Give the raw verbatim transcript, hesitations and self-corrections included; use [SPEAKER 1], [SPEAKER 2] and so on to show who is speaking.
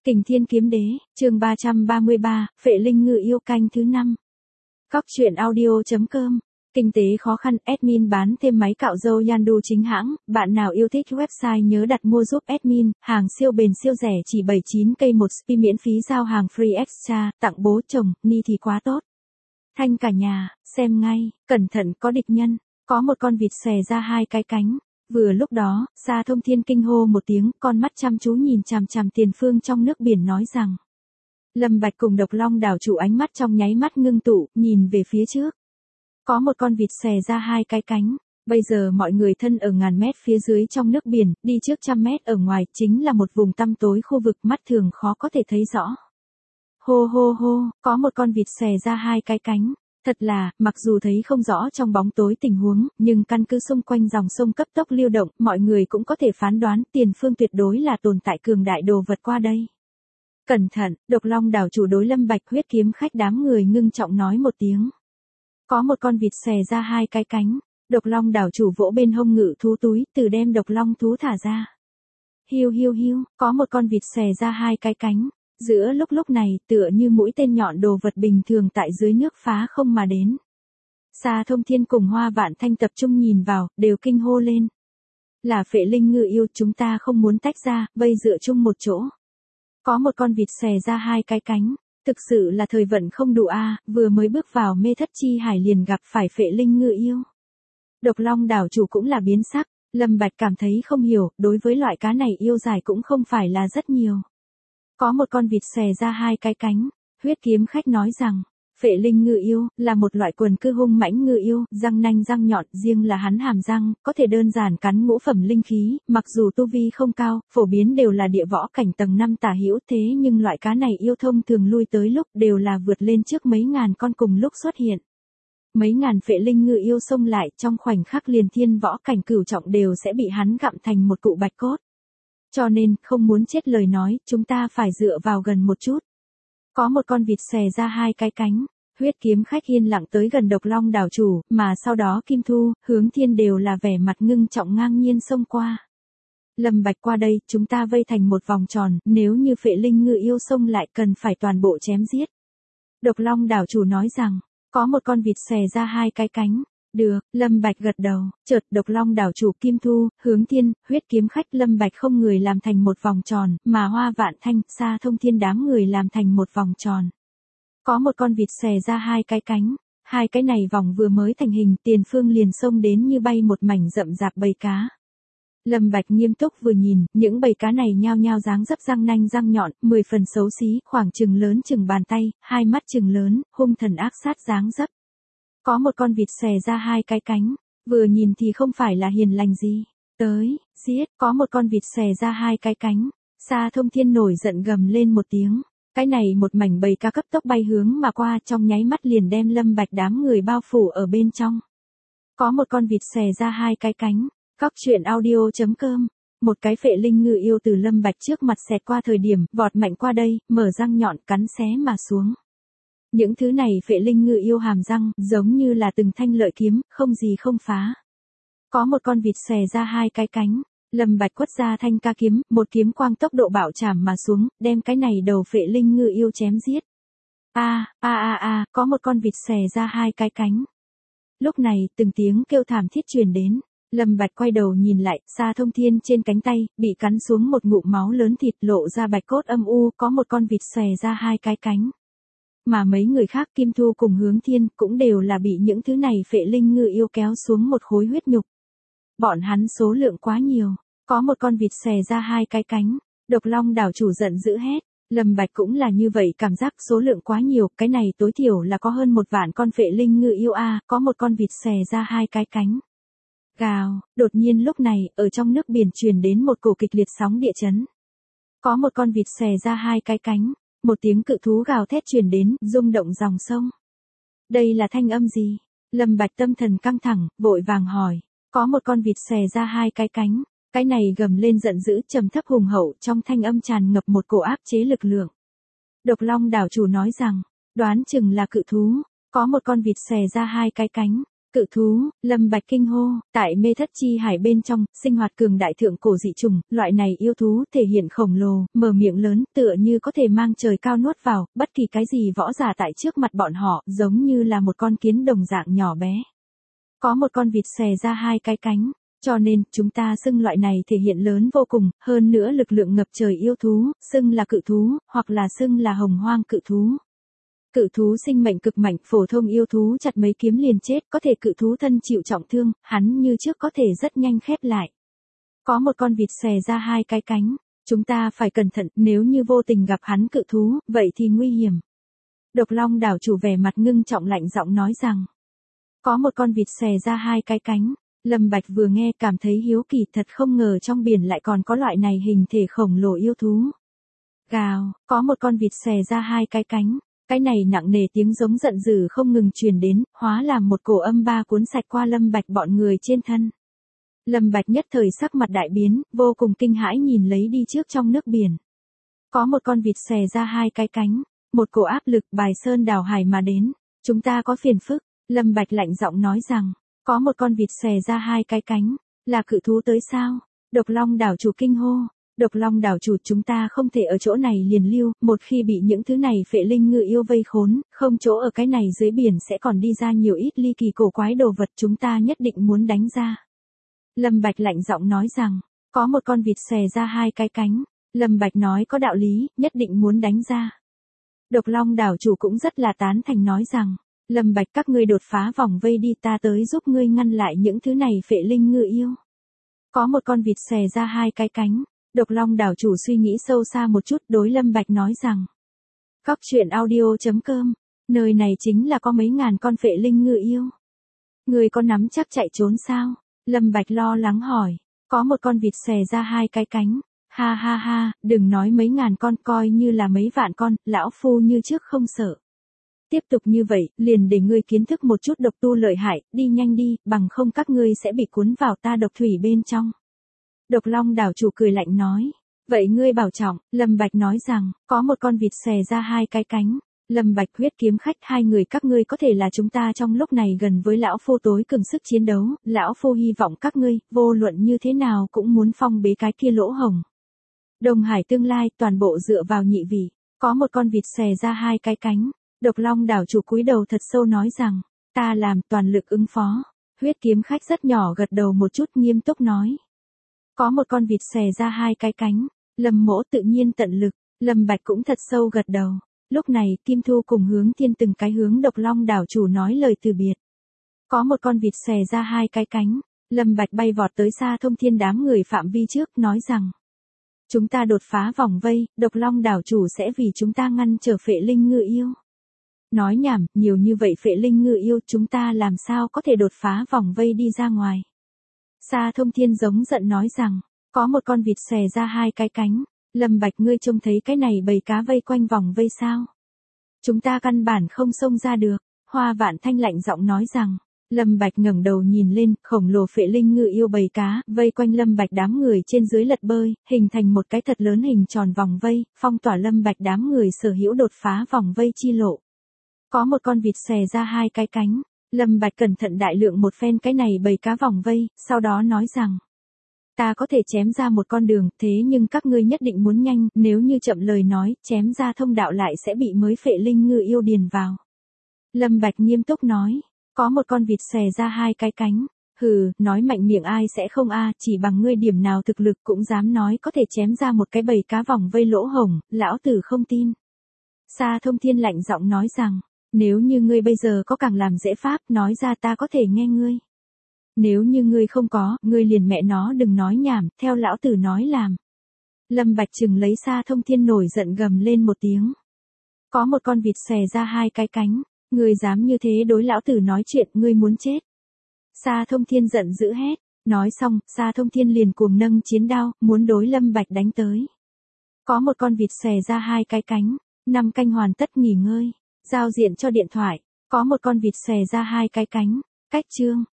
[SPEAKER 1] Kình Thiên Kiếm Đế, chương ba trăm ba mươi ba, Phệ Linh Ngự Yêu canh thứ năm. Góc truyện audio.com. Kinh tế khó khăn, admin bán thêm máy cạo râu Yandu chính hãng, bạn nào yêu thích website nhớ đặt mua giúp admin, hàng siêu bền siêu rẻ chỉ bảy mươi chín cây một spi miễn phí giao hàng free extra, tặng bố chồng, ni thì quá tốt. Thanh cả nhà, xem ngay, cẩn thận có địch nhân, có một con vịt xòe ra hai cái cánh. Vừa lúc đó, Sa Thông Thiên kinh hô một tiếng, con mắt chăm chú nhìn chằm chằm tiền phương trong nước biển nói rằng. Lâm Bạch cùng Độc Long đảo chủ ánh mắt trong nháy mắt ngưng tụ, nhìn về phía trước. Có một con vịt xòe ra hai cái cánh, bây giờ mọi người thân ở ngàn mét phía dưới trong nước biển, đi trước trăm mét ở ngoài, chính là một vùng tăm tối khu vực mắt thường khó có thể thấy rõ. Hô hô hô, có một con vịt xòe ra hai cái cánh. Thật là, mặc dù thấy không rõ trong bóng tối tình huống, nhưng căn cứ xung quanh dòng sông cấp tốc lưu động, mọi người cũng có thể phán đoán tiền phương tuyệt đối là tồn tại cường đại đồ vật qua đây. Cẩn thận, Độc Long đảo chủ đối Lâm Bạch huyết kiếm khách đám người ngưng trọng nói một tiếng. Có một con vịt xòe ra hai cái cánh, Độc Long đảo chủ vỗ bên hông ngự thú túi, từ đem Độc Long thú thả ra. Hiu hiu hiu, có một con vịt xòe ra hai cái cánh. Giữa lúc lúc này, tựa như mũi tên nhọn đồ vật bình thường tại dưới nước phá không mà đến. Sa Thông Thiên cùng Hoa Vạn Thanh tập trung nhìn vào, đều kinh hô lên. Là Phệ Linh Ngự Yêu, chúng ta không muốn tách ra, vây dựa chung một chỗ. Có một con vịt xòe ra hai cái cánh, thực sự là thời vận không đủ a, à, vừa mới bước vào mê thất chi hải liền gặp phải Phệ Linh Ngự Yêu. Độc Long đảo chủ cũng là biến sắc, Lâm Bạch cảm thấy không hiểu, đối với loại cá này yêu dài cũng không phải là rất nhiều. Có một con vịt xòe ra hai cái cánh, huyết kiếm khách nói rằng, Phệ Linh Ngự Yêu, là một loại quần cư hung mãnh ngự yêu, răng nanh răng nhọn, riêng là hắn hàm răng, có thể đơn giản cắn ngũ phẩm linh khí, mặc dù tu vi không cao, phổ biến đều là địa võ cảnh tầng năm tả hữu thế nhưng loại cá này yêu thông thường lui tới lúc đều là vượt lên trước mấy ngàn con cùng lúc xuất hiện. Mấy ngàn Phệ Linh Ngự Yêu xông lại trong khoảnh khắc liền thiên võ cảnh cửu trọng đều sẽ bị hắn gặm thành một cụ bạch cốt. Cho nên, không muốn chết lời nói, chúng ta phải dựa vào gần một chút. Có một con vịt xòe ra hai cái cánh, huyết kiếm khách yên lặng tới gần Độc Long đảo chủ, mà sau đó Kim Thu, Hướng Thiên đều là vẻ mặt ngưng trọng ngang nhiên xông qua. Lâm Bạch qua đây, chúng ta vây thành một vòng tròn, nếu như Phệ Linh Ngự Yêu xông lại cần phải toàn bộ chém giết. Độc Long đảo chủ nói rằng, có một con vịt xòe ra hai cái cánh. Được, Lâm Bạch gật đầu, chợt Độc Long đảo chủ Kim Thu, Hướng Thiên, huyết kiếm khách Lâm Bạch không người làm thành một vòng tròn, mà Hoa Vạn Thanh, Sa Thông Thiên đám người làm thành một vòng tròn. Có một con vịt xòe ra hai cái cánh, hai cái này vòng vừa mới thành hình, tiền phương liền xông đến như bay một mảnh rậm rạp bầy cá. Lâm Bạch nghiêm túc vừa nhìn, những bầy cá này nhao nhao dáng dấp răng nanh răng nhọn, mười phần xấu xí, khoảng chừng lớn chừng bàn tay, hai mắt chừng lớn, hung thần ác sát dáng dấp. Có một con vịt xòe ra hai cái cánh, vừa nhìn thì không phải là hiền lành gì. Tới, giết, có một con vịt xòe ra hai cái cánh. Sa Thông Thiên nổi giận gầm lên một tiếng. Cái này một mảnh bầy cá cấp tốc bay hướng mà qua trong nháy mắt liền đem Lâm Bạch đám người bao phủ ở bên trong. Có một con vịt xòe ra hai cái cánh. Góc truyện audio.com. Một cái Phệ Linh Ngự Yêu từ Lâm Bạch trước mặt xẹt qua thời điểm, vọt mạnh qua đây, mở răng nhọn cắn xé mà xuống. Những thứ này Phệ Linh Ngự Yêu hàm răng, giống như là từng thanh lợi kiếm, không gì không phá. Có một con vịt xòe ra hai cái cánh, Lâm Bạch quất ra thanh ca kiếm, một kiếm quang tốc độ bạo chảm mà xuống, đem cái này đầu Phệ Linh Ngự Yêu chém giết. A, a a a, có một con vịt xòe ra hai cái cánh. Lúc này, từng tiếng kêu thảm thiết truyền đến. Lâm Bạch quay đầu nhìn lại, Sa Thông Thiên trên cánh tay, bị cắn xuống một ngụm máu lớn thịt lộ ra bạch cốt âm u, có một con vịt xòe ra hai cái cánh. Mà mấy người khác Kim Thu cùng Hướng Thiên cũng đều là bị những thứ này Phệ Linh Ngự Yêu kéo xuống một khối huyết nhục. Bọn hắn số lượng quá nhiều, có một con vịt xòe ra hai cái cánh, Độc Long đảo chủ giận dữ hét. Lâm Bạch cũng là như vậy, cảm giác số lượng quá nhiều, cái này tối thiểu là có hơn một vạn con Phệ Linh Ngự Yêu a, à, có một con vịt xòe ra hai cái cánh. Gào, đột nhiên lúc này, ở trong nước biển truyền đến một cổ kịch liệt sóng địa chấn. Có một con vịt xòe ra hai cái cánh, một tiếng cự thú gào thét truyền đến, rung động dòng sông. Đây là thanh âm gì? Lâm Bạch tâm thần căng thẳng, vội vàng hỏi. Có một con vịt xòe ra hai cái cánh, cái này gầm lên giận dữ, trầm thấp hùng hậu, trong thanh âm tràn ngập một cổ áp chế lực lượng. Độc Long đảo chủ nói rằng, đoán chừng là cự thú, có một con vịt xòe ra hai cái cánh. Cự thú, Lâm Bạch kinh hô, tại mê thất chi hải bên trong, sinh hoạt cường đại thượng cổ dị trùng, loại này yêu thú thể hiện khổng lồ, mở miệng lớn, tựa như có thể mang trời cao nuốt vào, bất kỳ cái gì võ giả tại trước mặt bọn họ, giống như là một con kiến đồng dạng nhỏ bé. Có một con vịt xòe ra hai cái cánh, cho nên, chúng ta xưng loại này thể hiện lớn vô cùng, hơn nữa lực lượng ngập trời yêu thú, xưng là cự thú, hoặc là xưng là hồng hoang cự thú. Cự thú sinh mệnh cực mạnh, phổ thông yêu thú chặt mấy kiếm liền chết, có thể cự thú thân chịu trọng thương, hắn như trước có thể rất nhanh khép lại. Có một con vịt xòe ra hai cái cánh, chúng ta phải cẩn thận, nếu như vô tình gặp hắn cự thú, vậy thì nguy hiểm. Độc Long đảo chủ vẻ mặt ngưng trọng lạnh giọng nói rằng, có một con vịt xòe ra hai cái cánh. Lâm Bạch vừa nghe cảm thấy hiếu kỳ, thật không ngờ trong biển lại còn có loại này hình thể khổng lồ yêu thú. Gào, có một con vịt xòe ra hai cái cánh. Cái này nặng nề tiếng giống giận dữ không ngừng truyền đến, hóa làm một cổ âm ba cuốn sạch qua Lâm Bạch bọn người trên thân. Lâm Bạch nhất thời sắc mặt đại biến, vô cùng kinh hãi nhìn lấy đi trước trong nước biển. Có một con vịt xòe ra hai cái cánh, một cổ áp lực bài sơn đảo hải mà đến, chúng ta có phiền phức. Lâm Bạch lạnh giọng nói rằng, có một con vịt xòe ra hai cái cánh, là cự thú tới sao? Độc Long đảo chủ kinh hô. Độc Long đảo chủ, chúng ta không thể ở chỗ này liền lưu, một khi bị những thứ này phệ linh ngự yêu vây khốn, không chỗ ở cái này dưới biển sẽ còn đi ra nhiều ít ly kỳ cổ quái đồ vật, chúng ta nhất định muốn đánh ra. Lâm Bạch lạnh giọng nói rằng, có một con vịt xòe ra hai cái cánh, Lâm Bạch nói có đạo lý, nhất định muốn đánh ra. Độc Long đảo chủ cũng rất là tán thành nói rằng, Lâm Bạch các ngươi đột phá vòng vây đi, ta tới giúp ngươi ngăn lại những thứ này phệ linh ngự yêu. Có một con vịt xòe ra hai cái cánh. Độc Long đảo chủ suy nghĩ sâu xa một chút, đối Lâm Bạch nói rằng, Góc truyện audio chấm com, nơi này chính là có mấy ngàn con phệ linh ngự yêu. Người có nắm chắc chạy trốn sao? Lâm Bạch lo lắng hỏi, có một con vịt xòe ra hai cái cánh, ha ha ha, đừng nói mấy ngàn con, coi như là mấy vạn con, lão phu như trước không sợ. Tiếp tục như vậy, liền để ngươi kiến thức một chút độc tu lợi hại, đi nhanh đi, bằng không các ngươi sẽ bị cuốn vào ta độc thủy bên trong. Độc Long đảo chủ cười lạnh nói, vậy ngươi bảo trọng. Lâm Bạch nói rằng, có một con vịt xòe ra hai cái cánh. Lâm Bạch, Huyết Kiếm Khách, hai người các ngươi có thể là chúng ta trong lúc này gần với lão phu tối cường sức chiến đấu, lão phu hy vọng các ngươi, vô luận như thế nào cũng muốn phong bế cái kia lỗ hổng. Đông Hải tương lai, toàn bộ dựa vào nhị vị. Có một con vịt xòe ra hai cái cánh. Độc Long đảo chủ cúi đầu thật sâu nói rằng, ta làm toàn lực ứng phó. Huyết Kiếm Khách rất nhỏ gật đầu một chút, nghiêm túc nói. Có một con vịt xòe ra hai cái cánh, Lâm Mỗ tự nhiên tận lực, Lâm Bạch cũng thật sâu gật đầu. Lúc này, Kim Thu cùng Hướng Thiên từng cái hướng Độc Long đảo chủ nói lời từ biệt. Có một con vịt xòe ra hai cái cánh, Lâm Bạch bay vọt tới Sa Thông Thiên đám người phạm vi trước, nói rằng, chúng ta đột phá vòng vây, Độc Long đảo chủ sẽ vì chúng ta ngăn trở phệ linh ngự yêu. Nói nhảm, nhiều như vậy phệ linh ngự yêu, chúng ta làm sao có thể đột phá vòng vây đi ra ngoài. Sa Thông Thiên giống giận nói rằng, có một con vịt xòe ra hai cái cánh, Lâm Bạch ngươi trông thấy cái này bầy cá vây quanh vòng vây sao? Chúng ta căn bản không xông ra được. Hoa Vạn Thanh lạnh giọng nói rằng, Lâm Bạch ngẩng đầu nhìn lên, khổng lồ phệ linh ngự yêu bầy cá, vây quanh Lâm Bạch đám người trên dưới lật bơi, hình thành một cái thật lớn hình tròn vòng vây, phong tỏa Lâm Bạch đám người sở hữu đột phá vòng vây chi lộ. Có một con vịt xòe ra hai cái cánh. Lâm Bạch cẩn thận đại lượng một phen cái này bầy cá vòng vây, sau đó nói rằng, ta có thể chém ra một con đường, thế nhưng các ngươi nhất định muốn nhanh, nếu như chậm lời nói, chém ra thông đạo lại sẽ bị mới phệ linh ngự yêu điền vào. Lâm Bạch nghiêm túc nói, có một con vịt xòe ra hai cái cánh, hừ, nói mạnh miệng ai sẽ không a, chỉ bằng ngươi điểm nào thực lực cũng dám nói có thể chém ra một cái bầy cá vòng vây lỗ hổng, lão tử không tin. Sa Thông Thiên lạnh giọng nói rằng, nếu như ngươi bây giờ có càng làm dễ pháp, nói ra ta có thể nghe ngươi. Nếu như ngươi không có, ngươi liền mẹ nó đừng nói nhảm, theo lão tử nói làm. Lâm Bạch chừng lấy Sa Thông Thiên nổi giận gầm lên một tiếng. Có một con vịt xòe ra hai cái cánh, ngươi dám như thế đối lão tử nói chuyện, ngươi muốn chết. Sa Thông Thiên giận dữ hét, nói xong, Sa Thông Thiên liền cuồng nâng chiến đao, muốn đối Lâm Bạch đánh tới. Có một con vịt xòe ra hai cái cánh, năm canh hoàn tất nghỉ ngơi. Giao diện cho điện thoại, có một con vịt xòe ra hai cái cánh, cách chương.